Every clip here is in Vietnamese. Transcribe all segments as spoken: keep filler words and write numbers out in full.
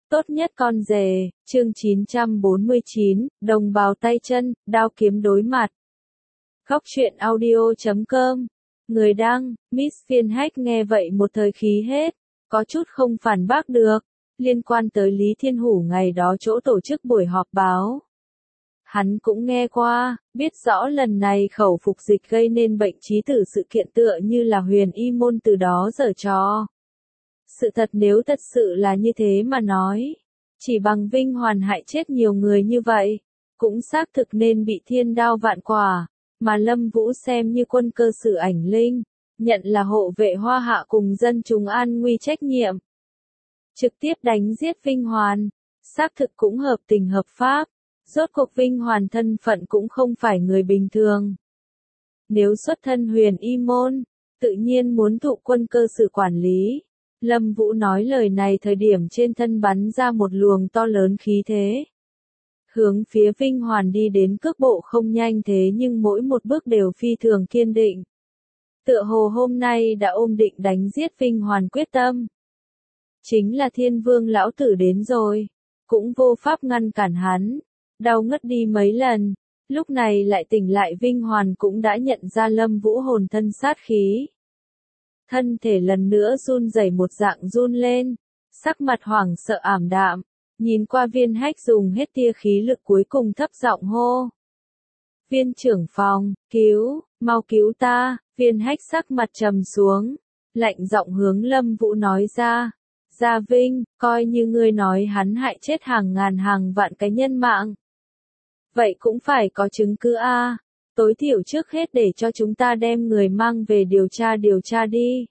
Tốt nhất con rể, chương chín trăm bốn mươi chín, đồng bào tay chân, đao kiếm đối mặt. Góc truyện audio chấm com. Người đăng, Miss Phiên Hách nghe vậy một thời khí hết, có chút không phản bác được, liên quan tới Lý Thiên Hủ ngày đó chỗ tổ chức buổi họp báo. Hắn cũng nghe qua, biết rõ lần này khẩu phục dịch gây nên bệnh trí tử sự kiện tựa như là Huyền Y Môn từ đó giở trò. Sự thật nếu thật sự là như thế mà nói, chỉ bằng Vinh Hoàn hại chết nhiều người như vậy, cũng xác thực nên bị thiên đao vạn quả, mà Lâm Vũ xem như quân cơ sử ảnh linh, nhận là hộ vệ Hoa Hạ cùng dân chúng an nguy trách nhiệm. Trực tiếp đánh giết Vinh Hoàn, xác thực cũng hợp tình hợp pháp, rốt cuộc Vinh Hoàn thân phận cũng không phải người bình thường. Nếu xuất thân Huyền Y Môn, tự nhiên muốn thụ quân cơ sử quản lý. Lâm Vũ nói lời này thời điểm trên thân bắn ra một luồng to lớn khí thế. Hướng phía Vinh Hoàn đi đến cước bộ không nhanh thế nhưng mỗi một bước đều phi thường kiên định. Tựa hồ hôm nay đã ôm định đánh giết Vinh Hoàn quyết tâm. Chính là Thiên Vương lão tử đến rồi, cũng vô pháp ngăn cản hắn, đau ngất đi mấy lần, lúc này lại tỉnh lại Vinh Hoàn cũng đã nhận ra Lâm Vũ hồn thân sát khí. Thân thể lần nữa run rẩy một dạng run lên, sắc mặt hoảng sợ ảm đạm, nhìn qua Viên Hách dùng hết tia khí lực cuối cùng thấp giọng hô. Viên trưởng phòng, cứu, mau cứu ta, Viên Hách sắc mặt trầm xuống, lạnh giọng hướng Lâm Vũ nói ra, Gia Vinh, coi như ngươi nói hắn hại chết hàng ngàn hàng vạn cái nhân mạng. Vậy cũng phải có chứng cứ a. Tối thiểu trước hết để cho chúng ta đem người mang về điều tra điều tra đi.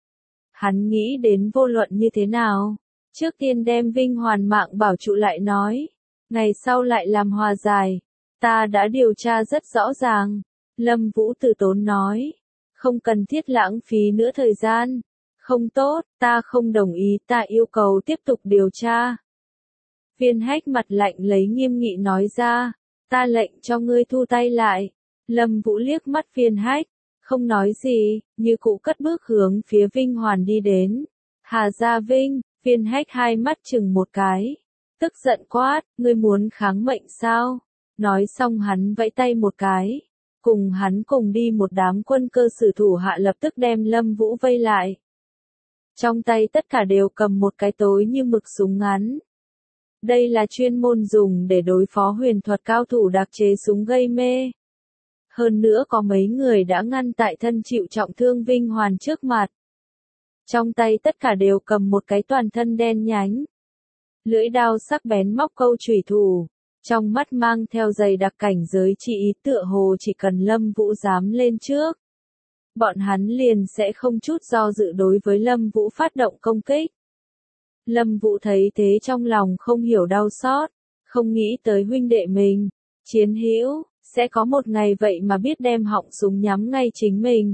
Hắn nghĩ đến vô luận như thế nào, trước tiên đem Vinh Hoàn mạng bảo trụ lại nói, ngày sau lại làm hòa giải, ta đã điều tra rất rõ ràng. Lâm Vũ từ tốn nói, không cần thiết lãng phí nữa thời gian, không tốt, ta không đồng ý, ta yêu cầu tiếp tục điều tra. Viên Hách mặt lạnh lấy nghiêm nghị nói ra, ta lệnh cho ngươi thu tay lại. Lâm Vũ liếc mắt Viên Hách, không nói gì, như cụ cất bước hướng phía Vinh Hoàn đi đến. Hà Gia Vinh, Viên Hách hai mắt chừng một cái, tức giận quát, ngươi muốn kháng mệnh sao? Nói xong hắn vẫy tay một cái, cùng hắn cùng đi một đám quân cơ sử thủ hạ lập tức đem Lâm Vũ vây lại. Trong tay tất cả đều cầm một cái tối như mực súng ngắn. Đây là chuyên môn dùng để đối phó huyền thuật cao thủ đặc chế súng gây mê. Hơn nữa có mấy người đã ngăn tại thân chịu trọng thương Vinh Hoàn trước mặt. Trong tay tất cả đều cầm một cái toàn thân đen nhánh. Lưỡi đao sắc bén móc câu chủy thủ, trong mắt mang theo dày đặc cảnh giới chỉ ý tựa hồ chỉ cần Lâm Vũ dám lên trước. Bọn hắn liền sẽ không chút do dự đối với Lâm Vũ phát động công kích. Lâm Vũ thấy thế trong lòng không hiểu đau xót, không nghĩ tới huynh đệ mình, chiến hữu, sẽ có một ngày vậy mà biết đem họng súng nhắm ngay chính mình.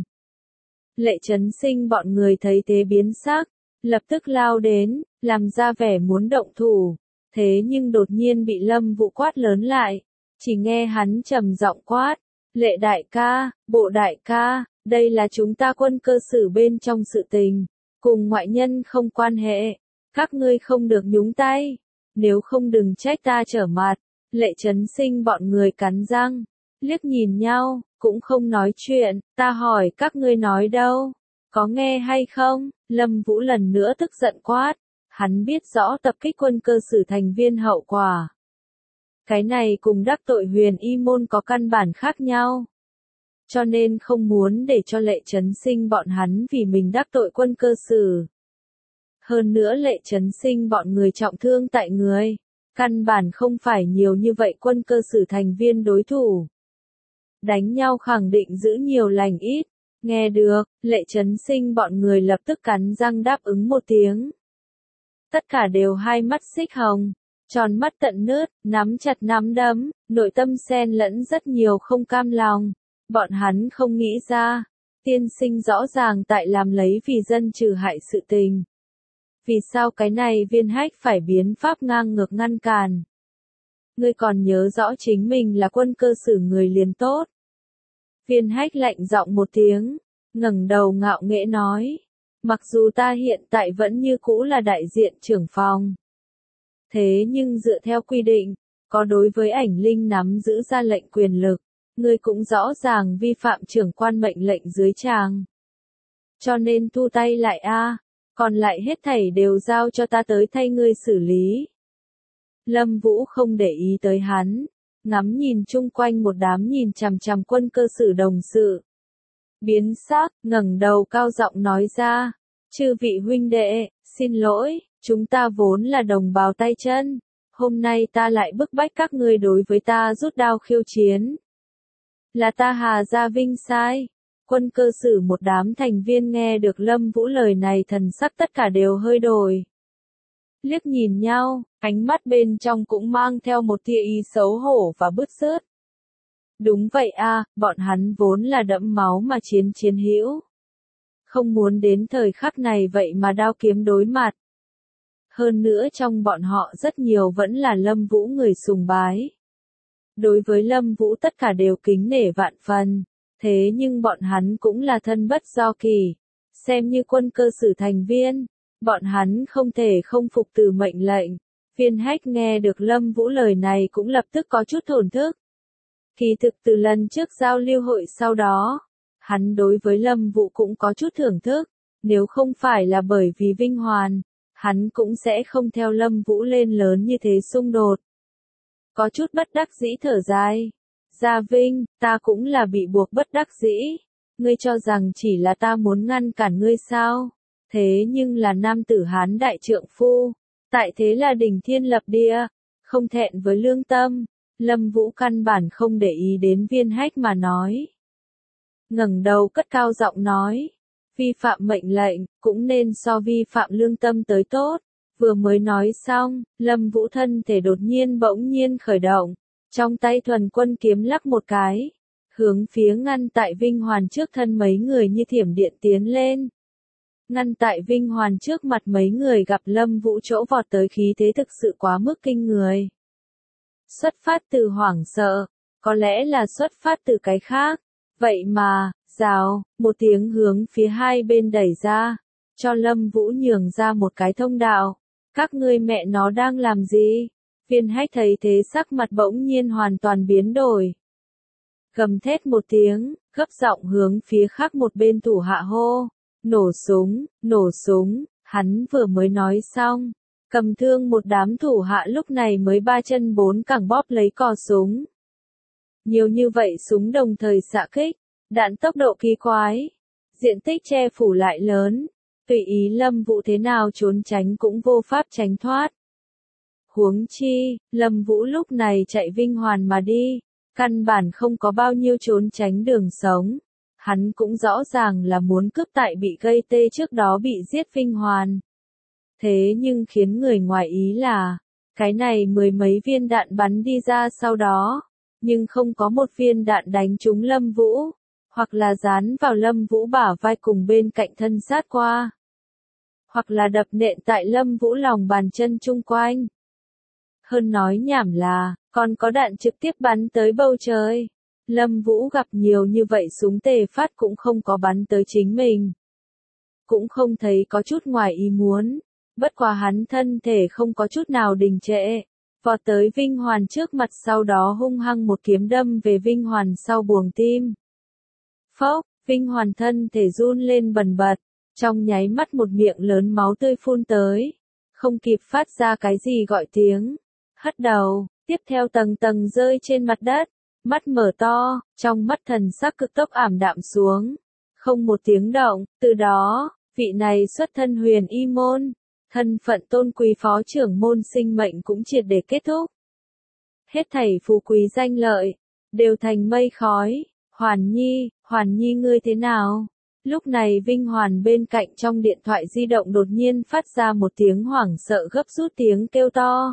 Lệ Chấn Sinh bọn người thấy thế biến sắc, lập tức lao đến, làm ra vẻ muốn động thủ, thế nhưng đột nhiên bị Lâm Vũ quát lớn lại, chỉ nghe hắn trầm giọng quát, Lệ đại ca, Bộ đại ca, đây là chúng ta quân cơ sử bên trong sự tình, cùng ngoại nhân không quan hệ, các ngươi không được nhúng tay, nếu không đừng trách ta trở mặt. Lệ Chấn Sinh bọn người cắn răng, liếc nhìn nhau, cũng không nói chuyện, ta hỏi các ngươi nói đâu, có nghe hay không? Lâm Vũ lần nữa tức giận quát, hắn biết rõ tập kích quân cơ sử thành viên hậu quả. Cái này cùng đắc tội Huyền Y Môn có căn bản khác nhau. Cho nên không muốn để cho Lệ Chấn Sinh bọn hắn vì mình đắc tội quân cơ sử. Hơn nữa Lệ Chấn Sinh bọn người trọng thương tại người. Căn bản không phải nhiều như vậy quân cơ sử thành viên đối thủ. Đánh nhau khẳng định giữ nhiều lành ít. Nghe được, Lệ Chấn Sinh bọn người lập tức cắn răng đáp ứng một tiếng. Tất cả đều hai mắt xích hồng, tròn mắt tận nướt, nắm chặt nắm đấm, nội tâm xen lẫn rất nhiều không cam lòng. Bọn hắn không nghĩ ra, tiên sinh rõ ràng tại làm lấy vì dân trừ hại sự tình. Vì sao cái này Viên Hách phải biến pháp ngang ngược ngăn cản? Ngươi còn nhớ rõ chính mình là quân cơ sử người liền tốt. Viên Hách lạnh giọng một tiếng, ngẩng đầu ngạo nghễ nói, mặc dù ta hiện tại vẫn như cũ là đại diện trưởng phòng. Thế nhưng dựa theo quy định, có đối với ảnh linh nắm giữ ra lệnh quyền lực, ngươi cũng rõ ràng vi phạm trưởng quan mệnh lệnh dưới tràng. Cho nên thu tay lại a, còn lại hết thảy đều giao cho ta tới thay ngươi xử lý. Lâm Vũ không để ý tới hắn, ngắm nhìn chung quanh một đám nhìn chằm chằm quân cơ sử đồng sự. Biến sắc, ngẩng đầu cao giọng nói ra, chư vị huynh đệ, xin lỗi, chúng ta vốn là đồng bào tay chân, hôm nay ta lại bức bách các ngươi đối với ta rút đao khiêu chiến. Là ta Hà Gia Vinh sai. Quân cơ sử một đám thành viên nghe được Lâm Vũ lời này thần sắc tất cả đều hơi đổi. Liếc nhìn nhau, ánh mắt bên trong cũng mang theo một tia ý xấu hổ và bứt rứt. Đúng vậy a, bọn hắn vốn là đẫm máu mà chiến chiến hữu. Không muốn đến thời khắc này vậy mà đao kiếm đối mặt. Hơn nữa trong bọn họ rất nhiều vẫn là Lâm Vũ người sùng bái. Đối với Lâm Vũ tất cả đều kính nể vạn phần, thế nhưng bọn hắn cũng là thân bất do kỳ, xem như quân cơ sử thành viên, bọn hắn không thể không phục từ mệnh lệnh. Viên Hách nghe được Lâm Vũ lời này cũng lập tức có chút thổn thức. Kỳ thực từ lần trước giao lưu hội sau đó, hắn đối với Lâm Vũ cũng có chút thưởng thức, nếu không phải là bởi vì Vinh Hoàn, hắn cũng sẽ không theo Lâm Vũ lên lớn như thế xung đột. Có chút bất đắc dĩ thở dài. Gia Vinh, ta cũng là bị buộc bất đắc dĩ. Ngươi cho rằng chỉ là ta muốn ngăn cản ngươi sao? Thế nhưng là nam tử Hán đại trượng phu. Tại thế là đỉnh thiên lập địa. Không thẹn với lương tâm. Lâm Vũ căn bản không để ý đến Viên Hách mà nói. Ngẩng đầu cất cao giọng nói. Vi phạm mệnh lệnh, cũng nên so vi phạm lương tâm tới tốt. Vừa mới nói xong, Lâm Vũ thân thể đột nhiên bỗng nhiên khởi động. Trong tay thuần quân kiếm lắc một cái. Hướng phía ngăn tại Vinh Hoàn trước thân mấy người như thiểm điện tiến lên. Ngăn tại Vinh Hoàn trước mặt mấy người gặp Lâm Vũ chỗ vọt tới khí thế thực sự quá mức kinh người. Xuất phát từ hoảng sợ, có lẽ là xuất phát từ cái khác. Vậy mà, rào, một tiếng hướng phía hai bên đẩy ra, cho Lâm Vũ nhường ra một cái thông đạo. Các ngươi mẹ nó đang làm gì? Viên Hách thấy thế sắc mặt bỗng nhiên hoàn toàn biến đổi. Gầm thét một tiếng, gấp giọng hướng phía khác một bên thủ hạ hô. Nổ súng, nổ súng, hắn vừa mới nói xong. Cầm thương một đám thủ hạ lúc này mới ba chân bốn cẳng bóp lấy cò súng. Nhiều như vậy súng đồng thời xạ kích, đạn tốc độ kỳ quái. Diện tích che phủ lại lớn. Tùy ý Lâm Vũ thế nào trốn tránh cũng vô pháp tránh thoát. Huống chi, Lâm Vũ lúc này chạy Vinh Hoàn mà đi, căn bản không có bao nhiêu trốn tránh đường sống. Hắn cũng rõ ràng là muốn cướp tại bị gây tê trước đó bị giết Vinh Hoàn. Thế nhưng khiến người ngoài ý là, cái này mười mấy viên đạn bắn đi ra sau đó, nhưng không có một viên đạn đánh trúng Lâm Vũ, hoặc là dán vào Lâm Vũ bả vai cùng bên cạnh thân sát qua, hoặc là đập nện tại Lâm Vũ lòng bàn chân chung quanh. Hơn nói nhảm là, còn có đạn trực tiếp bắn tới bầu trời. Lâm Vũ gặp nhiều như vậy súng tề phát cũng không có bắn tới chính mình. Cũng không thấy có chút ngoài ý muốn. Bất quá hắn thân thể không có chút nào đình trệ. Vọt tới Vinh Hoàn trước mặt sau đó hung hăng một kiếm đâm về Vinh Hoàn sau buồng tim. Phốc, Vinh Hoàn thân thể run lên bần bật. Trong nháy mắt một miệng lớn máu tươi phun tới. Không kịp phát ra cái gì gọi tiếng. Hất đầu, tiếp theo tầng tầng rơi trên mặt đất. Mắt mở to, trong mắt thần sắc cực tốc ảm đạm xuống. Không một tiếng động, từ đó, vị này xuất thân huyền y môn. Thân phận tôn quý phó trưởng môn sinh mệnh cũng triệt để kết thúc. Hết thảy phú quý danh lợi, đều thành mây khói. Hoàn Nhi, Hoàn Nhi ngươi thế nào? Lúc này Vinh Hoàn bên cạnh trong điện thoại di động đột nhiên phát ra một tiếng hoảng sợ gấp rút tiếng kêu to.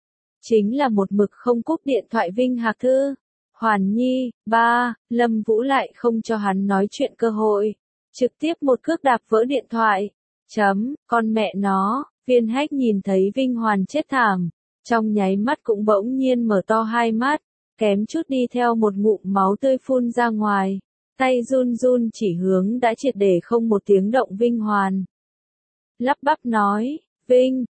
Chính là một mực không cúp điện thoại Vinh Hạc Thư. Hoàn Nhi, ba, Lâm Vũ lại không cho hắn nói chuyện cơ hội. Trực tiếp một cước đạp vỡ điện thoại. Chấm, con mẹ nó, Viên Hách nhìn thấy Vinh Hoàn chết thảm. Trong nháy mắt cũng bỗng nhiên mở to hai mắt. Kém chút đi theo một ngụm máu tươi phun ra ngoài. Tay run run chỉ hướng đã triệt để không một tiếng động Vinh Hoàn. Lắp bắp nói, Vinh,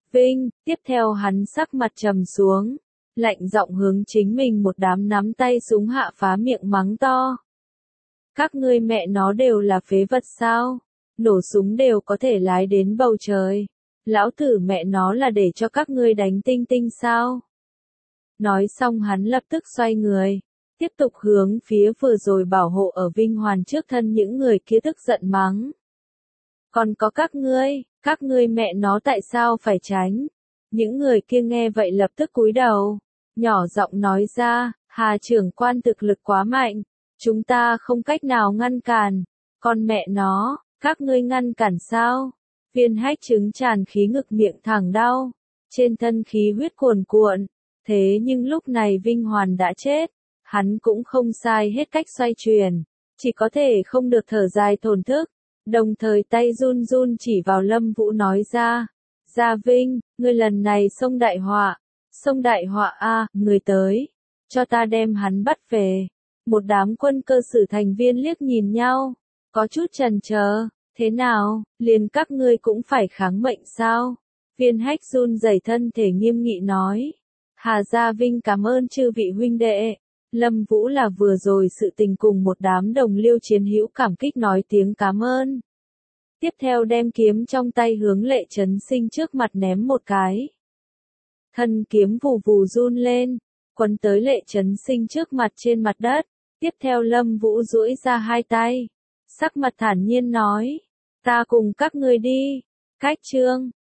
Vinh, tiếp theo hắn sắc mặt trầm xuống, lạnh giọng hướng chính mình một đám nắm tay súng hạ phá miệng mắng to. Các ngươi mẹ nó đều là phế vật sao? Nổ súng đều có thể lái đến bầu trời. Lão tử mẹ nó là để cho các ngươi đánh tinh tinh sao? Nói xong hắn lập tức xoay người, tiếp tục hướng phía vừa rồi bảo hộ ở Vinh Hoàn trước thân những người kia tức giận mắng. Còn có các ngươi, các ngươi mẹ nó tại sao phải tránh? Những người kia nghe vậy lập tức cúi đầu, nhỏ giọng nói ra, Hà trưởng quan thực lực quá mạnh, chúng ta không cách nào ngăn cản, con mẹ nó, các ngươi ngăn cản sao? Viên Hách trứng tràn khí ngực miệng thẳng đau, trên thân khí huyết cuồn cuộn, thế nhưng lúc này Vinh Hoàn đã chết, hắn cũng không sai hết cách xoay chuyển, chỉ có thể không được thở dài thổn thức, đồng thời tay run run chỉ vào Lâm Vũ nói ra, Gia Vinh, ngươi lần này xông đại họa, xông đại họa a, người tới, cho ta đem hắn bắt về. Một đám quân cơ sử thành viên liếc nhìn nhau, có chút chần chờ, thế nào, liền các ngươi cũng phải kháng mệnh sao? Viên Hách run rẩy thân thể nghiêm nghị nói, Hà Gia Vinh cảm ơn chư vị huynh đệ. Lâm Vũ là vừa rồi sự tình cùng một đám đồng liêu chiến hữu cảm kích nói tiếng cảm ơn. Tiếp theo đem kiếm trong tay hướng Lệ Chấn Sinh trước mặt ném một cái. Thân kiếm vù vù run lên, quấn tới Lệ Chấn Sinh trước mặt trên mặt đất. Tiếp theo Lâm Vũ duỗi ra hai tay, sắc mặt thản nhiên nói, ta cùng các ngươi đi. Cách chương